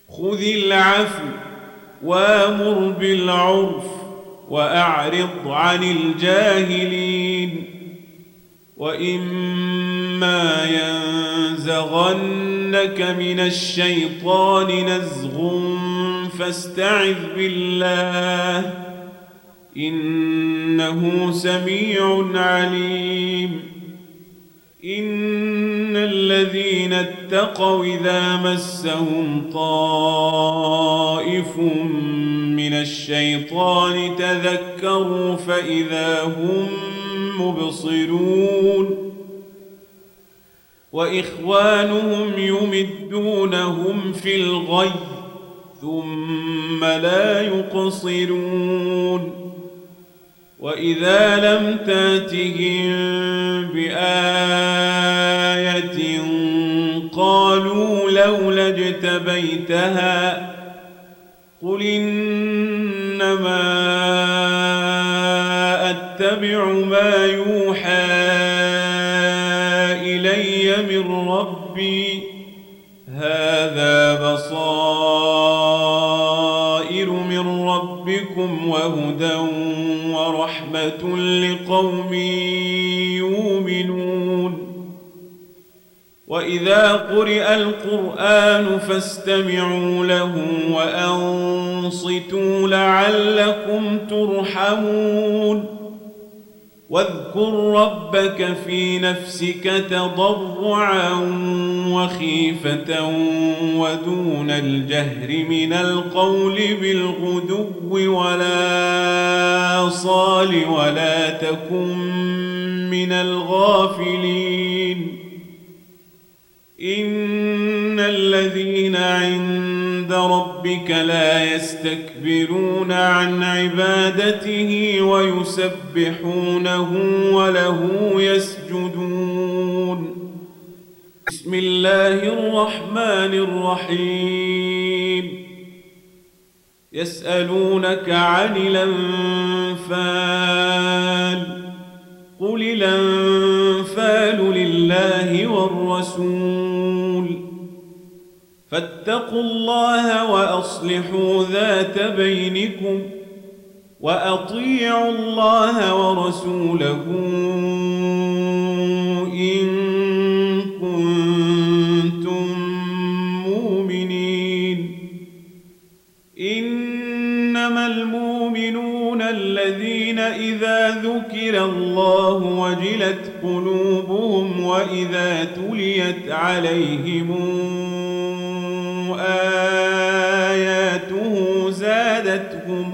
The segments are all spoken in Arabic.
خذ العفو وامر بالعرف وأعرض عن الجاهلين. وإما ينزغنك من الشيطان نزغ فاستعذ بالله إنه سميع عليم. إن الذين اتقوا إذا مسهم طائف من الشيطان تذكروا فإذا هم مبصرون. وإخوانهم يمدونهم في الغي ثم لا يقصرون. وإذا لم تاتهم بآية قالوا لولا اجتبيتها قل إنما أتبع ما يوحى إلي من ربي هذا بصائر من ربكم وهدى ورحمة لقوم يؤمنون. وإذا قرئ القرآن فاستمعوا له وأنصتوا لعلكم ترحمون. واذكر ربك في نفسك تضرعا وخيفة ودون الجهر من القول بالغدو ولا صال ولا تكن من الغافلين. إن الذين عند ربك لا يستكبرون عن عبادته ويسبحونه وله يسجدون. بسم الله الرحمن الرحيم. يسألونك عن الأنفال قل الأنفال لله والرسول فاتقوا الله وأصلحوا ذات بينكم وأطيعوا الله ورسوله إن كنتم مؤمنين. إنما المؤمنون الذين إذا ذكر الله وجلت قلوبهم وإذا تليت عليهم آياته زادتهم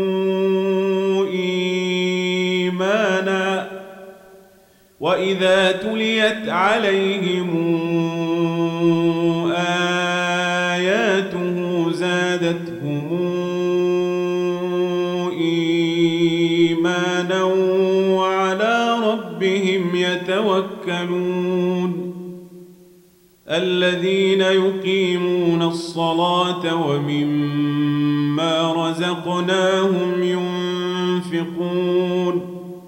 إيمانا وإذا تليت عليهم آياته زادتهم إيمانا وعلى ربهم يتوكلون. الذين يقيمون الصلاة ومما رزقناهم ينفقون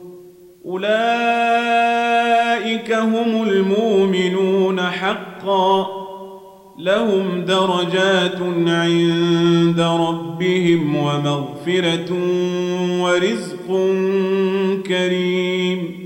أولئك هم المؤمنون حقا لهم درجات عند ربهم ومغفرة ورزق كريم.